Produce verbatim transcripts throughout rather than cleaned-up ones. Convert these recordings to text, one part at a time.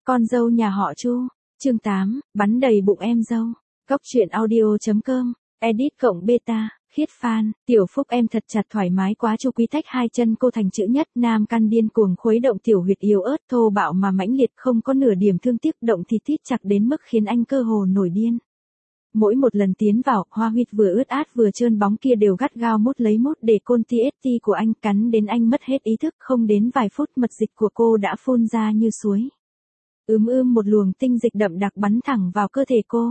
Con dâu nhà họ Chu, chương tám, bắn đầy bụng em dâu. Góc truyện audio.com, edit cộng beta, khiết fan, Tiểu Phúc em thật chặt thoải mái quá. Chu Quý tách hai chân cô thành chữ nhất, nam căn điên cuồng khuấy động tiểu huyệt yếu ớt thô bạo mà mãnh liệt, không có nửa điểm thương tiếc, động thì tít chặt đến mức khiến anh cơ hồ nổi điên. Mỗi một lần tiến vào, hoa huyệt vừa ướt át vừa trơn bóng kia đều gắt gao mút lấy mút để côn tê ét tê của anh, cắn đến anh mất hết ý thức. Không đến vài phút mật dịch của cô đã phun ra như suối. Ướm ưm một luồng tinh dịch đậm đặc bắn thẳng vào cơ thể cô.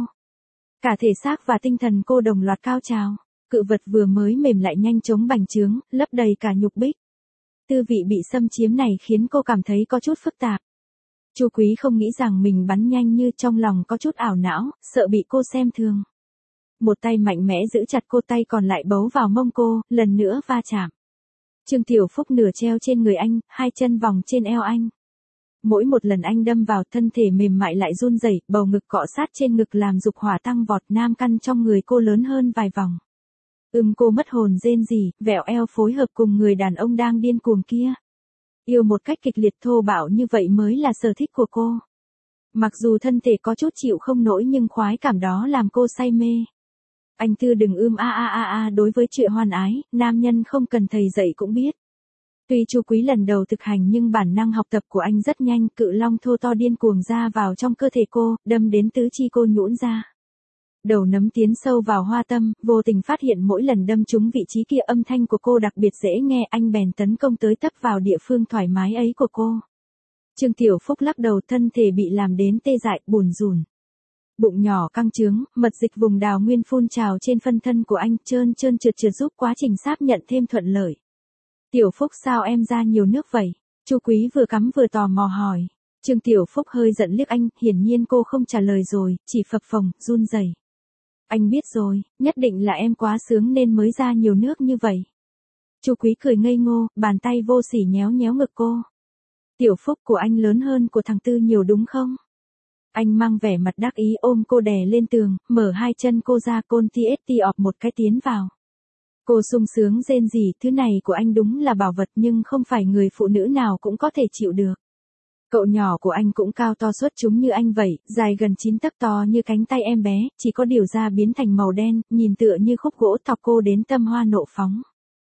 Cả thể xác và tinh thần cô đồng loạt cao trào. Cự vật vừa mới mềm lại nhanh chóng bành trướng, lấp đầy cả nhục bích. Tư vị bị xâm chiếm này khiến cô cảm thấy có chút phức tạp. Chu Quý không nghĩ rằng mình bắn nhanh như, trong lòng có chút ảo não, sợ bị cô xem thường. Một tay mạnh mẽ giữ chặt cô, tay còn lại bấu vào mông cô, lần nữa va chạm. Trương Tiểu Phúc nửa treo trên người anh, hai chân vòng trên eo anh. Mỗi một lần anh đâm vào, thân thể mềm mại lại run rẩy, bầu ngực cọ sát trên ngực làm dục hỏa tăng vọt, nam căn trong người cô lớn hơn vài vòng. Ưm cô mất hồn rên rỉ, vẹo eo phối hợp cùng người đàn ông đang điên cuồng kia. Yêu một cách kịch liệt thô bạo như vậy mới là sở thích của cô. Mặc dù thân thể có chút chịu không nổi nhưng khoái cảm đó làm cô say mê. Anh Tư đừng ưm a a a a, đối với chuyện hoan ái, nam nhân không cần thầy dạy cũng biết. Tuy Chu Quý lần đầu thực hành nhưng bản năng học tập của anh rất nhanh, cự long thô to điên cuồng ra vào trong cơ thể cô, đâm đến tứ chi cô nhũn ra. Đầu nấm tiến sâu vào hoa tâm, vô tình phát hiện mỗi lần đâm trúng vị trí kia âm thanh của cô đặc biệt dễ nghe, anh bèn tấn công tới tấp vào địa phương thoải mái ấy của cô. Trương Tiểu Phúc lắc đầu, thân thể bị làm đến tê dại, bùn rùn. Bụng nhỏ căng trướng, mật dịch vùng đào nguyên phun trào trên phân thân của anh, trơn trơn trượt trượt giúp quá trình sáp nhận thêm thuận lợi. Tiểu Phúc sao em ra nhiều nước vậy? Chu Quý vừa cắm vừa tò mò hỏi. Trương Tiểu Phúc hơi giận liếc anh, hiển nhiên cô không trả lời rồi, chỉ phập phồng, run rẩy. Anh biết rồi, nhất định là em quá sướng nên mới ra nhiều nước như vậy. Chu Quý cười ngây ngô, bàn tay vô sỉ nhéo nhéo ngực cô. Tiểu Phúc của anh lớn hơn của thằng Tư nhiều đúng không? Anh mang vẻ mặt đắc ý ôm cô đè lên tường, mở hai chân cô ra, côn tê ét tê ọp một cái tiến vào. Cô sung sướng rên rỉ, thứ này của anh đúng là bảo vật nhưng không phải người phụ nữ nào cũng có thể chịu được. Cậu nhỏ của anh cũng cao to xuất chúng như anh vậy, dài gần chín tấc, to như cánh tay em bé, chỉ có điều da biến thành màu đen, nhìn tựa như khúc gỗ, thọc cô đến tâm hoa nộ phóng.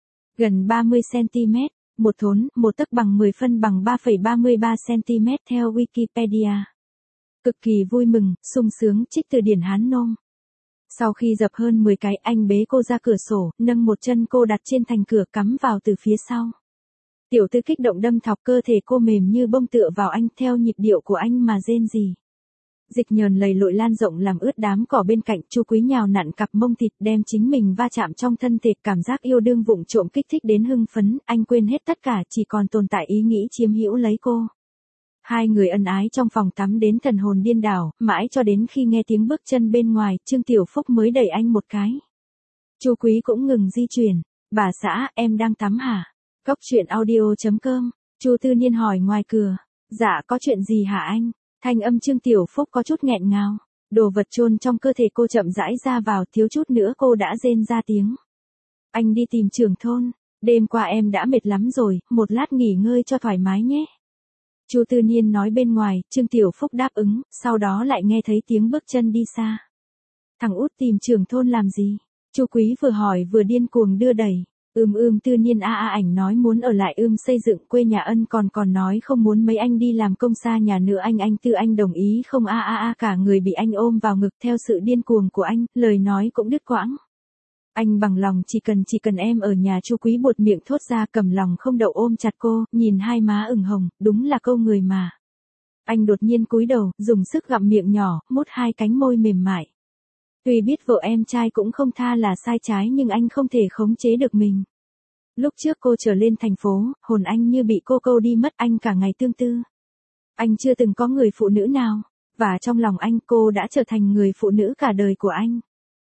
Gần ba mươi xăng-ti-mét, một thốn, một tấc bằng mười phân bằng ba phẩy ba mươi ba xăng-ti-mét theo Wikipedia. Cực kỳ vui mừng, sung sướng, trích từ điển Hán Nôm. Sau khi dập hơn mười cái, anh bế cô ra cửa sổ, nâng một chân cô đặt trên thành cửa, cắm vào từ phía sau. Tiểu Tư kích động đâm thọc, cơ thể cô mềm như bông tựa vào anh, theo nhịp điệu của anh mà rên rỉ. Dịch nhờn lầy lội lan rộng làm ướt đám cỏ bên cạnh. Chu Quý nhào nặn cặp mông thịt, đem chính mình va chạm trong thân thể, cảm giác yêu đương vụng trộm kích thích đến hưng phấn, anh quên hết tất cả, chỉ còn tồn tại ý nghĩ chiếm hữu lấy cô. Hai người ân ái trong phòng tắm đến thần hồn điên đảo, mãi cho đến khi nghe tiếng bước chân bên ngoài, Trương Tiểu Phúc mới đẩy anh một cái. Chu Quý cũng ngừng di chuyển. Bà xã, em đang tắm hả? Góc truyện audio.com, Chu Tư Niên hỏi ngoài cửa. Dạ có chuyện gì hả anh? Thanh âm Trương Tiểu Phúc có chút nghẹn ngào. Đồ vật chôn trong cơ thể cô chậm rãi ra vào, thiếu chút nữa cô đã rên ra tiếng. Anh đi tìm trưởng thôn. Đêm qua em đã mệt lắm rồi, một lát nghỉ ngơi cho thoải mái nhé. Chu Tư Niên nói bên ngoài, Trương Tiểu Phúc đáp ứng, sau đó lại nghe thấy tiếng bước chân đi xa. Thằng út tìm trưởng thôn làm gì? Chu Quý vừa hỏi vừa điên cuồng đưa đẩy. Ưm ưm Tư Niên a a ảnh nói muốn ở lại ưm xây dựng quê nhà ân, còn còn nói không muốn mấy anh đi làm công xa nhà nữa. Anh anh Tư anh đồng ý không a a a, cả người bị anh ôm vào ngực theo sự điên cuồng của anh, lời nói cũng đứt quãng. Anh bằng lòng chỉ cần chỉ cần em ở nhà. Chu Quý buột miệng thốt ra, cầm lòng không đậu ôm chặt cô, nhìn hai má ửng hồng, đúng là câu người mà. Anh đột nhiên cúi đầu, dùng sức gặm miệng nhỏ, mút hai cánh môi mềm mại. Tuy biết vợ em trai cũng không tha là sai trái nhưng anh không thể khống chế được mình. Lúc trước cô trở lên thành phố, hồn anh như bị cô câu đi mất, anh cả ngày tương tư. Anh chưa từng có người phụ nữ nào, và trong lòng anh cô đã trở thành người phụ nữ cả đời của anh.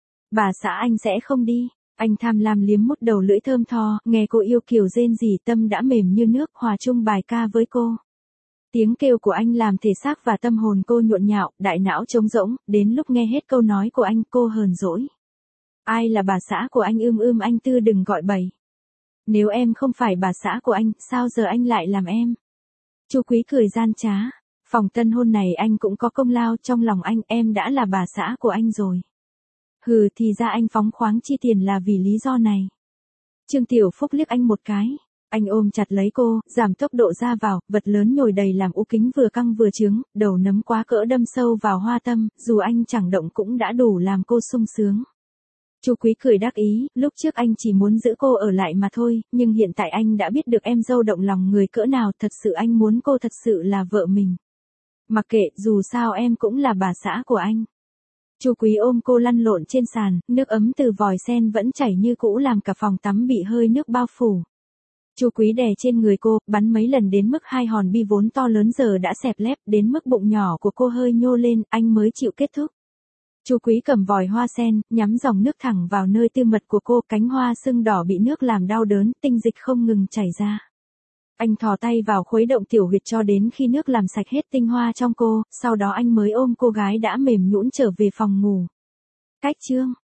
Bà xã anh sẽ không đi. Anh tham lam liếm mút đầu lưỡi thơm tho, nghe cô yêu kiều rên rỉ, tâm đã mềm như nước, hòa chung bài ca với cô. Tiếng kêu của anh làm thể xác và tâm hồn cô nhộn nhạo, đại não trống rỗng, đến lúc nghe hết câu nói của anh cô hờn dỗi. Ai là bà xã của anh? Ưm ưm anh Tư đừng gọi bậy. Nếu em không phải bà xã của anh, sao giờ anh lại làm em? Chu Quý cười gian trá. Phòng tân hôn này anh cũng có công lao, trong lòng anh em đã là bà xã của anh rồi. Hừ, thì ra anh phóng khoáng chi tiền là vì lý do này. Trương Tiểu Phúc liếc anh một cái. Anh ôm chặt lấy cô, giảm tốc độ ra vào, vật lớn nhồi đầy làm ú kính vừa căng vừa trướng, đầu nấm quá cỡ đâm sâu vào hoa tâm, dù anh chẳng động cũng đã đủ làm cô sung sướng. Chu Quý cười đắc ý, lúc trước anh chỉ muốn giữ cô ở lại mà thôi, nhưng hiện tại anh đã biết được em dâu động lòng người cỡ nào, thật sự anh muốn cô thật sự là vợ mình. Mặc kệ, dù sao em cũng là bà xã của anh. Chu Quý ôm cô lăn lộn trên sàn, nước ấm từ vòi sen vẫn chảy như cũ làm cả phòng tắm bị hơi nước bao phủ. Chu Quý đè trên người cô, bắn mấy lần đến mức hai hòn bi vốn to lớn giờ đã xẹp lép, đến mức bụng nhỏ của cô hơi nhô lên, anh mới chịu kết thúc. Chu Quý cầm vòi hoa sen, nhắm dòng nước thẳng vào nơi tư mật của cô, cánh hoa sưng đỏ bị nước làm đau đớn, tinh dịch không ngừng chảy ra. Anh thò tay vào khuấy động tiểu huyệt cho đến khi nước làm sạch hết tinh hoa trong cô, sau đó anh mới ôm cô gái đã mềm nhũn trở về phòng ngủ. Cách chương